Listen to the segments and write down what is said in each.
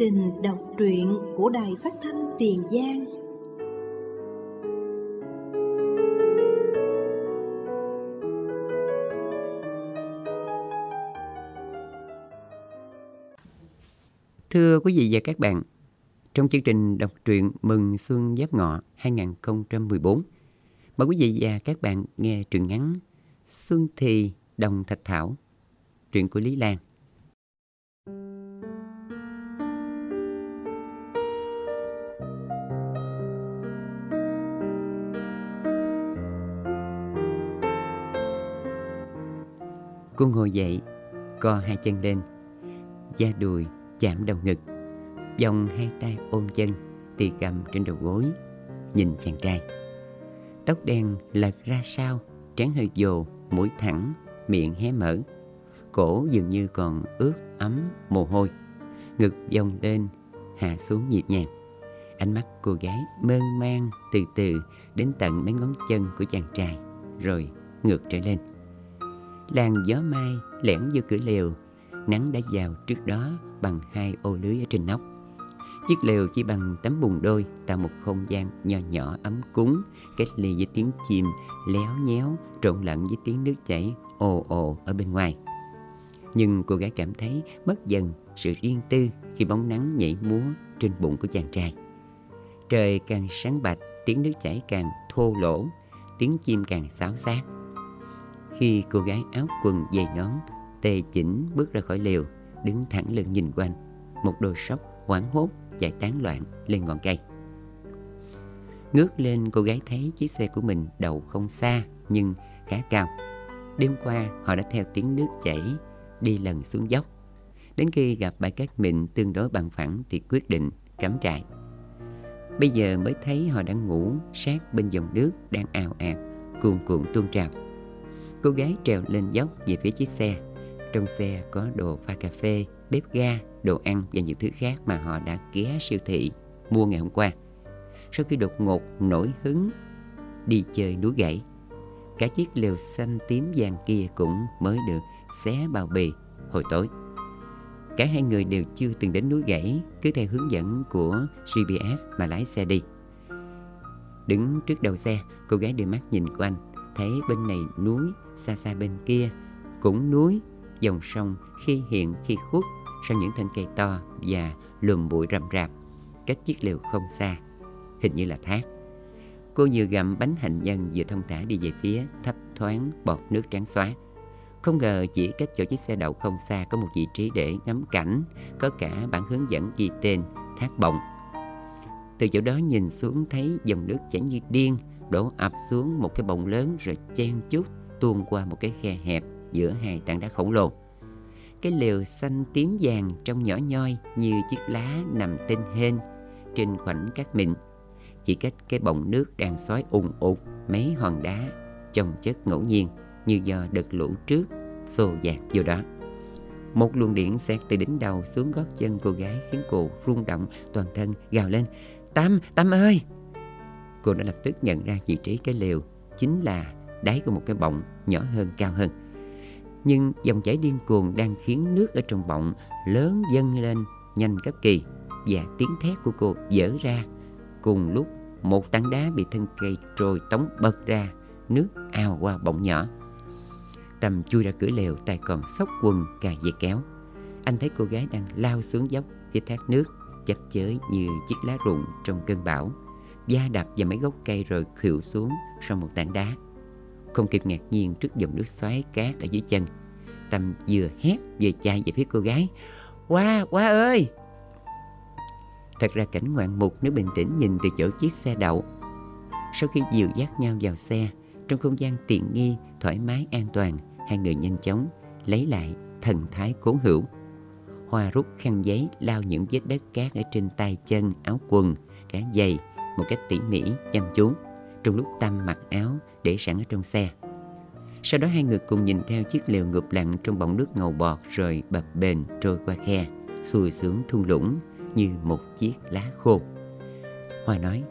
trình đọc truyện của Đài Phát thanh Tiền Giang. Thưa quý vị và các bạn, trong chương trình đọc truyện Mừng Xuân Giáp Ngọ 2014, mời quý vị và các bạn nghe truyện ngắn Xuân Thì Đồng Thạch Thảo, truyện của Lý Lan. Cô ngồi dậy, co hai chân lên, da đùi chạm đầu ngực, vòng hai tay ôm chân, tì cầm trên đầu gối, nhìn chàng trai. Tóc đen lật ra sau, trán hơi dồ, mũi thẳng, miệng hé mở, cổ dường như còn ướt ấm mồ hôi, ngực vòng lên hạ xuống nhịp nhàng. Ánh mắt cô gái mơn man từ từ đến tận mấy ngón chân của chàng trai, rồi ngược trở lên. Làn gió mai lẻn vô cửa lều, nắng đã vào trước đó bằng hai ô lưới ở trên nóc. Chiếc lều chỉ bằng tấm bùn đôi tạo một không gian nho nhỏ ấm cúng, cách ly với tiếng chim léo nhéo trộn lẫn với tiếng nước chảy ồ ồ ở bên ngoài. Nhưng cô gái cảm thấy mất dần sự riêng tư khi bóng nắng nhảy múa trên bụng của chàng trai. Trời càng sáng bạch, tiếng nước chảy càng thô lỗ, tiếng chim càng xáo xát. Khi cô gái áo quần dày nón tề chỉnh bước ra khỏi lều, đứng thẳng lưng nhìn quanh, một đôi sóc hoảng hốt chạy tán loạn lên ngọn cây. Ngước lên, cô gái thấy chiếc xe của mình đậu không xa nhưng khá cao. Đêm qua họ đã theo tiếng nước chảy đi lần xuống dốc. Đến khi gặp bãi cát mịn tương đối bằng phẳng thì quyết định cắm trại. Bây giờ mới thấy họ đang ngủ sát bên dòng nước đang ào ạt cuồn cuộn tuôn trào. Cô gái trèo lên dốc về phía chiếc xe. Trong xe có đồ pha cà phê, bếp ga, đồ ăn và nhiều thứ khác mà họ đã ghé siêu thị mua ngày hôm qua. Sau khi đột ngột nổi hứng đi chơi núi gãy, cả chiếc lều xanh tím vàng kia cũng mới được xé bao bì hồi tối. Cả hai người đều chưa từng đến núi gãy, cứ theo hướng dẫn của GPS mà lái xe đi. Đứng trước đầu xe, cô gái đưa mắt nhìn quanh, thấy bên này núi, xa xa bên kia cũng núi, dòng sông khi hiện khi khuất sau những thân cây to và lùm bụi rậm rạp. Cách chiếc lều không xa, hình như là thác. Cô vừa gặm bánh hạnh nhân vừa thong thả đi về phía thấp thoáng bọt nước trắng xóa. Không ngờ chỉ cách chỗ chiếc xe đậu không xa có một vị trí để ngắm cảnh, có cả bản hướng dẫn ghi tên Thác Bọng. Từ chỗ đó nhìn xuống thấy dòng nước chảy như điên, đổ ập xuống một cái bọng lớn rồi chen chúc tuôn qua một cái khe hẹp giữa hai tảng đá khổng lồ. Cái lều xanh tím vàng trông nhỏ nhoi như chiếc lá nằm tênh hênh trên khoảnh cát mịn. Chỉ cách cái bọng nước đang xói ùn ụt mấy hòn đá chồng chất ngẫu nhiên như do đợt lũ trước xô dạt vô đó. Một luồng điện xẹt từ đỉnh đầu xuống gót chân cô gái khiến cô rung động toàn thân, gào lên: Tâm, Tâm ơi! Cô đã lập tức nhận ra vị trí cái lều chính là đáy của một cái bọng nhỏ hơn, cao hơn. Nhưng dòng chảy điên cuồng đang khiến nước ở trong bọng lớn dâng lên nhanh cấp kỳ, và tiếng thét của cô vỡ ra. Cùng lúc một tảng đá bị thân cây trôi tống bật ra, nước ào qua bọng nhỏ. Tâm chui ra cửa lều, tay còn xốc quần cài dây kéo. Anh thấy cô gái đang lao xuống dốc phía thác nước, chập chới như chiếc lá rụng trong cơn bão, va đập vào mấy gốc cây rồi khuỵu xuống sau một tảng đá. Không kịp ngạc nhiên trước dòng nước xoáy cát ở dưới chân, Tâm vừa hét vừa chạy về phía cô gái: Hoa ơi! Thật ra cảnh ngoạn mục nếu bình tĩnh nhìn từ chỗ chiếc xe đậu. Sau khi dìu dắt nhau vào xe, trong không gian tiện nghi, thoải mái, an toàn, hai người nhanh chóng lấy lại thần thái cố hữu. Hoa rút khăn giấy lau những vết đất cát ở trên tay chân, áo quần, cả giày một cách tỉ mỉ, chăm chú, trong lúc Tâm mặc áo để sẵn ở trong xe. Sau đó hai người cùng nhìn theo chiếc lều ngụp lặn trong bọng nước ngầu bọt rồi bập bềnh trôi qua khe, xuôi xuống thung lũng như một chiếc lá khô. Hoa nói: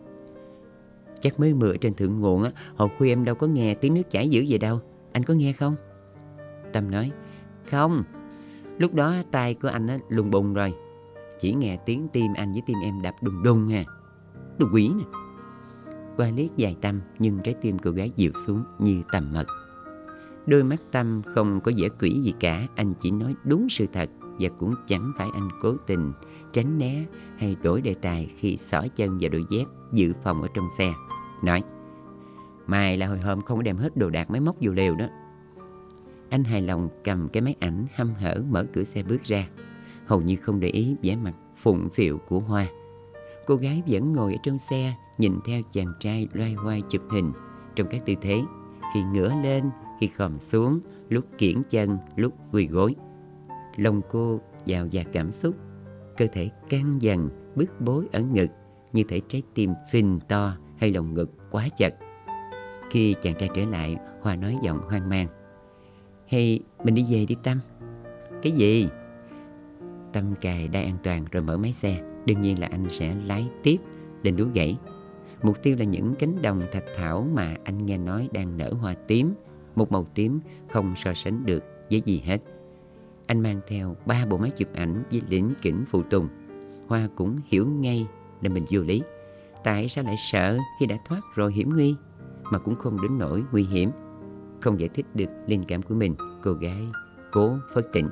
Chắc mới mưa ở trên thượng nguồn á, hồi khuya em đâu có nghe tiếng nước chảy dữ vậy đâu, anh có nghe không? Tâm nói: Không, lúc đó tay của anh á lùng bùng rồi, chỉ nghe tiếng tim anh với tim em đập đùng đùng ha. Đồ quỷ nè. Hoa liếc dài Tâm, nhưng trái tim cô gái dịu xuống như tầm mật. Đôi mắt Tâm không có vẻ quỷ gì cả. Anh chỉ nói đúng sự thật, và cũng chẳng phải anh cố tình tránh né hay đổi đề tài khi xỏ chân vào đôi dép dự phòng ở trong xe. Nói: Mai là hồi hôm không có đem hết đồ đạc máy móc vô lều đó. Anh hài lòng cầm cái máy ảnh hăm hở mở cửa xe bước ra, hầu như không để ý vẻ mặt phụng phịu của Hoa. Cô gái vẫn ngồi ở trong xe, nhìn theo chàng trai loay hoay chụp hình trong các tư thế, khi ngửa lên, khi khom xuống, lúc kiễng chân, lúc quỳ gối. Lòng cô dào dạt cảm xúc, cơ thể căng dần, bức bối ở ngực, như thể trái tim phình to hay lồng ngực quá chật. Khi chàng trai trở lại, Hoa nói giọng hoang mang: Hay mình đi về đi Tâm. Cái gì? Tâm cài đai an toàn rồi mở máy xe. Đương nhiên là anh sẽ lái tiếp lên núi Gãy. Mục tiêu là những cánh đồng thạch thảo mà anh nghe nói đang nở hoa tím, một màu tím không so sánh được với gì hết. Anh mang theo 3 bộ máy chụp ảnh với lỉnh kỉnh phụ tùng. Hoa cũng hiểu ngay là mình vô lý. Tại sao lại sợ khi đã thoát rồi hiểm nguy, mà cũng không đến nỗi nguy hiểm? Không giải thích được linh cảm của mình, cô gái cố phớt tỉnh.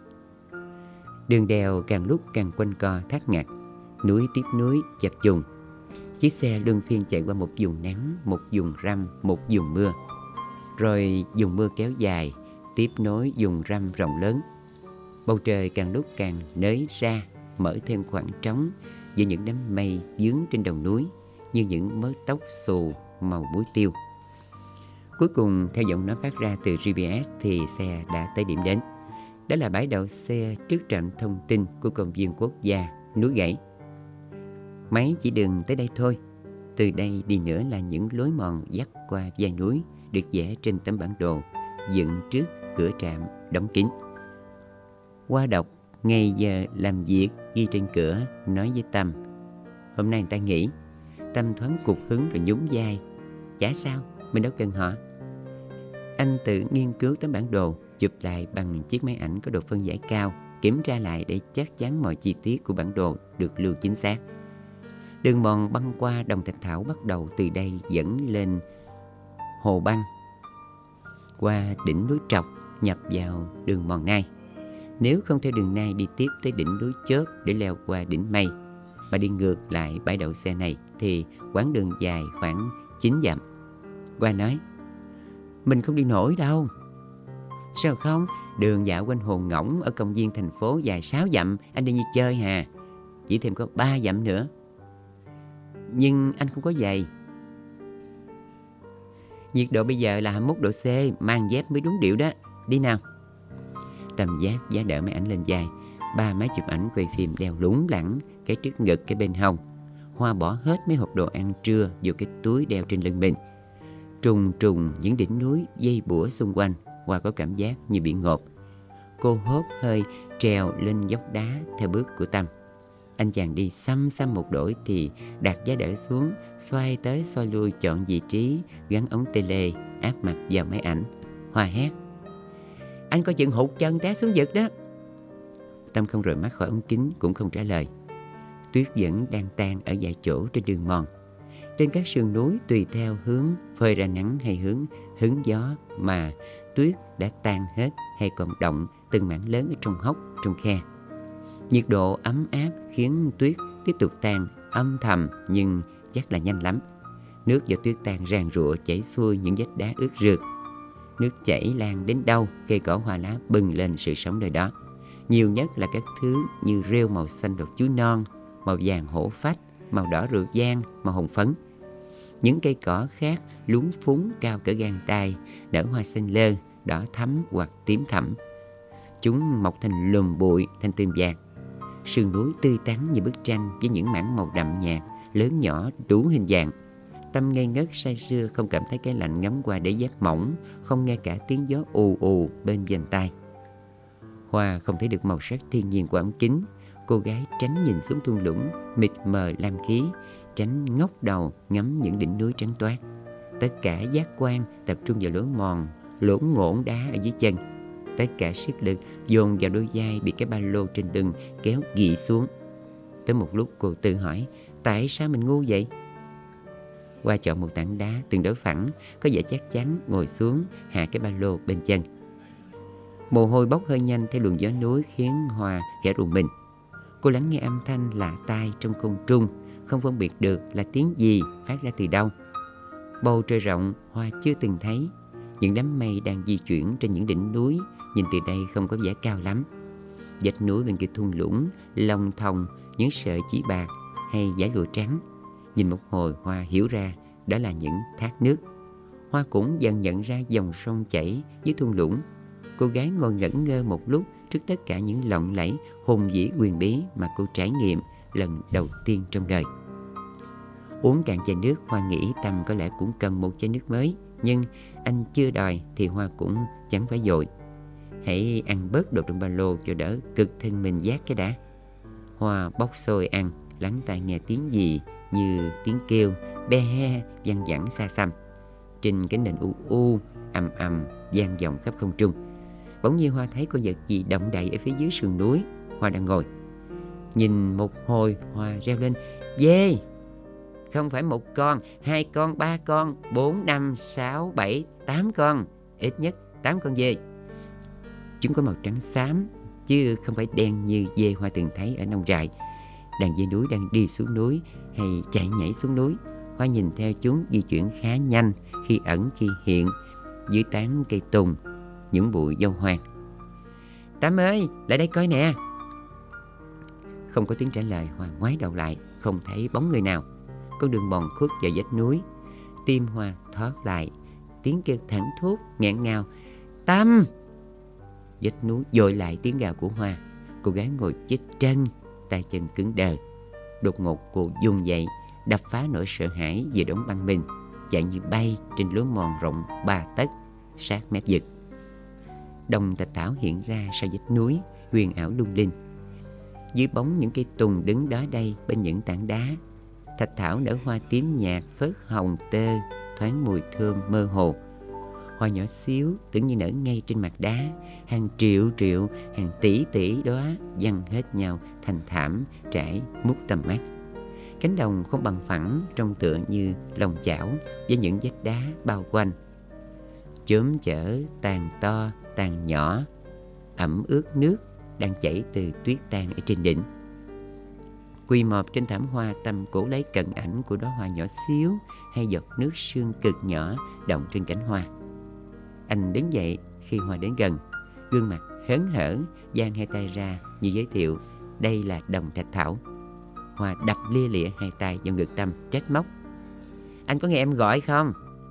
Đường đèo càng lúc càng quanh co thác ngặt, núi tiếp núi chập trùng. Chiếc xe luân phiên chạy qua một vùng nắng, một vùng râm, một vùng mưa. Rồi vùng mưa kéo dài, tiếp nối vùng râm rộng lớn. Bầu trời càng lúc càng nới ra, mở thêm khoảng trống giữa những đám mây vướng trên đầu núi, như những mớ tóc xù màu muối tiêu. Cuối cùng, theo giọng nói phát ra từ GPS thì xe đã tới điểm đến. Đó là bãi đậu xe trước trạm thông tin của công viên quốc gia núi Gãy. Máy chỉ đường tới đây thôi. Từ đây đi nữa là những lối mòn dắt qua dãy núi được vẽ trên tấm bản đồ dựng trước cửa trạm đóng kín. Hoa đọc ngày giờ làm việc ghi trên cửa, nói với Tâm: Hôm nay người ta nghỉ. Tâm thoáng cục hứng rồi nhún vai: Chả sao, mình đâu cần họ. Anh tự nghiên cứu tấm bản đồ, chụp lại bằng chiếc máy ảnh có độ phân giải cao, kiểm tra lại để chắc chắn mọi chi tiết của bản đồ được lưu chính xác. Đường mòn băng qua đồng thạch thảo bắt đầu từ đây dẫn lên hồ băng, qua đỉnh núi Trọc, nhập vào đường mòn Nai. Nếu không theo đường Nai đi tiếp tới đỉnh núi Chớp để leo qua đỉnh Mây, mà đi ngược lại bãi đậu xe này, thì quãng đường dài khoảng 9 dặm. Hoa nói: Mình không đi nổi đâu. Sao không? Đường dạo quanh hồ Ngỗng ở công viên thành phố dài 6 dặm, anh đi như chơi hà. Chỉ thêm có 3 dặm nữa. Nhưng anh không có giày. Nhiệt độ bây giờ là 21 độ C, mang dép mới đúng điệu đó. Đi nào. Tâm giác giá đỡ máy ảnh lên vai. 3 máy chụp ảnh quay phim đeo lủng lẳng, cái trước ngực cái bên hông. Hoa bỏ hết mấy hộp đồ ăn trưa vô cái túi đeo trên lưng mình. Trùng trùng những đỉnh núi dây bủa xung quanh, Hoa có cảm giác như bị ngộp. Cô hốt hơi trèo lên dốc đá theo bước của Tâm. Anh chàng đi xăm xăm một đổi thì đặt giá đỡ xuống, xoay tới xoay lui chọn vị trí, gắn ống tele áp mặt vào máy ảnh. Hoa hét: Anh coi chừng hụt chân té xuống vực đó. Tâm không rời mắt khỏi ống kính, cũng không trả lời. Tuyết vẫn đang tan ở vài chỗ trên đường mòn. Trên các sườn núi tùy theo hướng phơi ra nắng hay hướng hứng gió mà tuyết đã tan hết hay còn đọng từng mảng lớn ở trong hốc, trong khe. Nhiệt độ ấm áp khiến tuyết tiếp tục tan âm thầm, nhưng chắc là nhanh lắm. Nước do tuyết tan ràn rụa chảy xuôi những vách đá ướt rượt. Nước chảy lan đến đâu, cây cỏ hoa lá bừng lên sự sống nơi đó. Nhiều nhất là các thứ như rêu màu xanh đột chuối non, màu vàng hổ phách, màu đỏ rượu vang, màu hồng phấn. Những cây cỏ khác lúng phúng cao cỡ gang tay, nở hoa xanh lơ, đỏ thắm hoặc tím thẫm. Chúng mọc thành lùm bụi, thành tươm vàng. Sườn núi tươi tắn như bức tranh với những mảng màu đậm nhạt, lớn nhỏ đủ hình dạng. Tâm ngây ngất say sưa, không cảm thấy cái lạnh ngấm qua đế dép mỏng, không nghe cả tiếng gió ù ù bên vành tai. Hoa không thấy được màu sắc thiên nhiên của ống kính. Cô gái tránh nhìn xuống thung lũng mịt mờ lam khí, tránh ngóc đầu ngắm những đỉnh núi trắng toát. Tất cả giác quan tập trung vào lối mòn lỗ ngổn đá ở dưới chân. Tất cả sức lực dồn vào đôi vai bị cái ba lô trên lưng kéo gị xuống. Tới một lúc cô tự hỏi, tại sao mình ngu vậy? Hoa chọn một tảng đá tương đối phẳng, có vẻ chắc chắn, ngồi xuống, hạ cái ba lô bên chân. Mồ hôi bốc hơi nhanh theo luồng gió núi khiến Hoa khẽ rùng mình. Cô lắng nghe âm thanh lạ tai trong không trung, không phân biệt được là tiếng gì phát ra từ đâu. Bầu trời rộng Hoa chưa từng thấy. Những đám mây đang di chuyển trên những đỉnh núi, nhìn từ đây không có vẻ cao lắm. Vách núi bên kia thung lũng, lông thòng những sợi chỉ bạc hay dải lụa trắng. Nhìn một hồi Hoa hiểu ra đó là những thác nước. Hoa cũng dần nhận ra dòng sông chảy dưới thung lũng. Cô gái ngồi ngẩn ngơ một lúc trước tất cả những lộng lẫy hùng vĩ huyền bí mà cô trải nghiệm lần đầu tiên trong đời. Uống cạn chai nước, Hoa nghĩ Tâm có lẽ cũng cần một chai nước mới. Nhưng anh chưa đòi thì Hoa cũng chẳng phải vội. Hãy ăn bớt đồ trong ba lô cho đỡ cực thân mình vác cái đã. Hoa bóc xôi ăn, lắng tai nghe tiếng gì như tiếng kêu be he văng vẳng xa xăm. Trên cái nền u u ầm ầm vang vọng khắp không trung. Bỗng nhiên Hoa thấy có vật gì động đậy ở phía dưới sườn núi. Hoa đang ngồi. Nhìn một hồi Hoa reo lên, dê! Không phải một con, 2 con, 3 con, 4, 5, 6, 7, 8 con. Ít nhất 8 con dê. Chúng có màu trắng xám, chứ không phải đen như dê Hoa từng thấy ở nông trại. Đàn dê núi đang đi xuống núi hay chạy nhảy xuống núi. Hoa nhìn theo chúng di chuyển khá nhanh, khi ẩn khi hiện, dưới tán cây tùng, những bụi dâu hoang. Tám ơi, lại đây coi nè! Không có tiếng trả lời. Hoa ngoái đầu lại, không thấy bóng người nào. Con đường mòn khuất vào vách núi. Tim Hoa thoát lại, tiếng kêu thảng thốt nghẹn ngào, Tâm! Vách núi dội lại tiếng gào của Hoa. Cô gái ngồi chết chân, tay chân cứng đờ. Đột ngột cô vùng dậy, đập phá nỗi sợ hãi về đống băng mình, chạy như bay trên lối mòn rộng 3 tấc sát mép vực. Đồng thạch thảo hiện ra sau vách núi, huyền ảo lung linh. Dưới bóng những cây tùng đứng đó đây bên những tảng đá, thạch thảo nở hoa tím nhạt phớt hồng tơ, thoáng mùi thơm mơ hồ. Hoa nhỏ xíu tưởng như nở ngay trên mặt đá, hàng triệu triệu, hàng tỷ tỷ đóa văng hết nhau thành thảm trải mút tầm mắt. Cánh đồng không bằng phẳng, trông tựa như lòng chảo với những vách đá bao quanh. Chớm chở tàn to tàn nhỏ, ẩm ướt nước đang chảy từ tuyết tan ở trên đỉnh. Quỳ mọp trên thảm hoa, Tâm cố lấy cận ảnh của đóa hoa nhỏ xíu hay giọt nước sương cực nhỏ động trên cánh hoa. Anh đứng dậy khi Hoa đến gần, gương mặt hớn hở, giang hai tay ra như giới thiệu đây là đồng thạch thảo. Hoa đập lia lịa hai tay vào ngực Tâm, trách móc, anh có nghe em gọi không?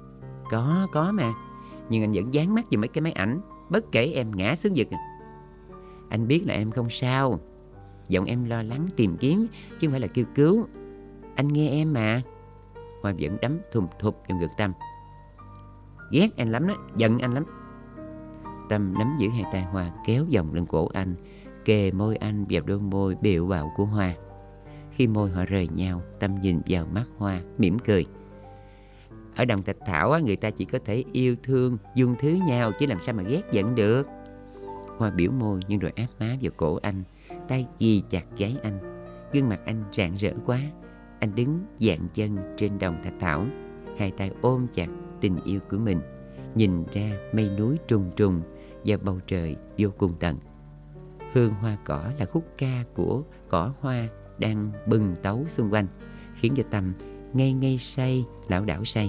Có mà, nhưng anh vẫn dán mắt vào mấy cái máy ảnh, bất kể em ngã xuống vực. Anh biết là em không sao. Giọng em lo lắng tìm kiếm, chứ không phải là kêu cứu. Anh nghe em mà. Hoa vẫn đấm thùm thụp vào ngực Tâm. Ghét anh lắm đó, giận anh lắm. Tâm nắm giữ hai tay Hoa, kéo vòng lên cổ anh, kề môi anh vào đôi môi bẹo bạo của Hoa. Khi môi họ rời nhau, Tâm nhìn vào mắt Hoa, mỉm cười. Ở đồng thạch thảo người ta chỉ có thể yêu thương, dung thứ nhau, chứ làm sao mà ghét giận được. Hoa biểu môi nhưng rồi áp má vào cổ anh, tay ghi chặt gáy anh. Gương mặt anh rạng rỡ quá. Anh đứng dạn chân trên đồng thạch thảo, hai tay ôm chặt tình yêu của mình, nhìn ra mây núi trùng trùng và bầu trời vô cùng tận. Hương hoa cỏ là khúc ca của cỏ hoa đang bừng tấu xung quanh, khiến cho Tâm ngây ngây say, lảo đảo say.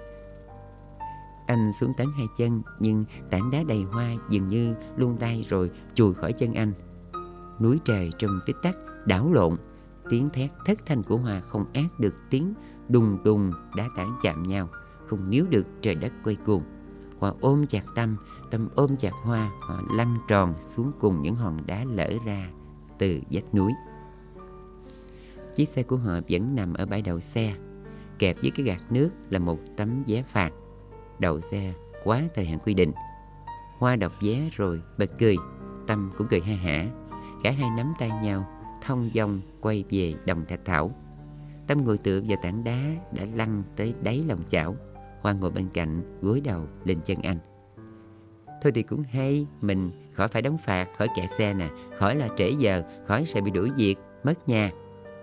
Anh xuống tấn hai chân, nhưng tảng đá đầy hoa dường như lung lay rồi chùi khỏi chân anh. Núi trời trong tích tắc đảo lộn, tiếng thét thất thanh của Hoa không át được tiếng đùng đùng đá tảng chạm nhau, không níu được trời đất quay cuồng. Hoa ôm chặt Tâm, Tâm ôm chặt Hoa, họ lăn tròn xuống cùng những hòn đá lở ra từ vách núi. Chiếc xe của họ vẫn nằm ở bãi đậu xe, kẹp với cái gạt nước là một tấm vé phạt. Đậu xe quá thời hạn quy định. Hoa đọc vé rồi bật cười, Tâm cũng cười ha hả. Cả hai nắm tay nhau, thong dong quay về đồng thạch thảo. Tâm ngồi tựa vào tảng đá đã lăn tới đáy lòng chảo. Hoa ngồi bên cạnh, gối đầu lên chân anh. Thôi thì cũng hay, mình khỏi phải đóng phạt, khỏi kẹt xe nè, khỏi là trễ giờ, khỏi sợ bị đuổi việc, mất nhà.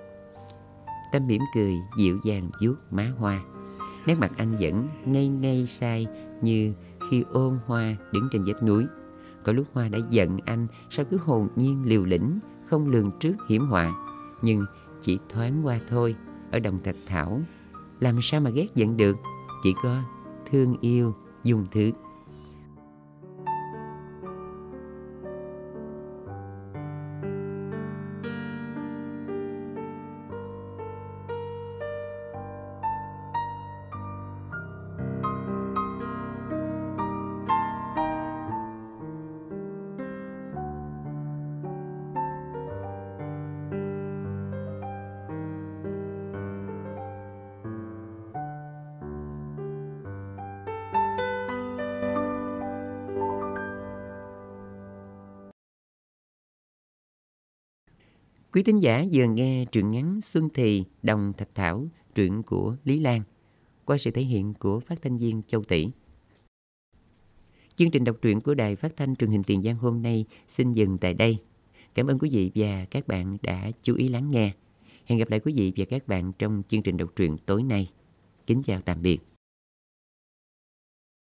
Tâm mỉm cười dịu dàng vuốt má Hoa. Nét mặt anh vẫn ngây ngây say như khi ôm Hoa đứng trên vách núi. Có lúc Hoa đã giận anh sao cứ hồn nhiên liều lĩnh, không lường trước hiểm họa. Nhưng chỉ thoáng qua thôi, ở đồng thạch thảo, làm sao mà ghét giận được, chỉ có thương yêu, dung thứ. Quý thính giả vừa nghe truyện ngắn Xuân Thì Đồng Thạch Thảo, truyện của Lý Lan, qua sự thể hiện của phát thanh viên Châu Tỷ. Chương trình đọc truyện của Đài Phát thanh Truyền hình Tiền Giang hôm nay xin dừng tại đây. Cảm ơn quý vị và các bạn đã chú ý lắng nghe. Hẹn gặp lại quý vị và các bạn trong chương trình đọc truyện tối nay. Kính chào tạm biệt.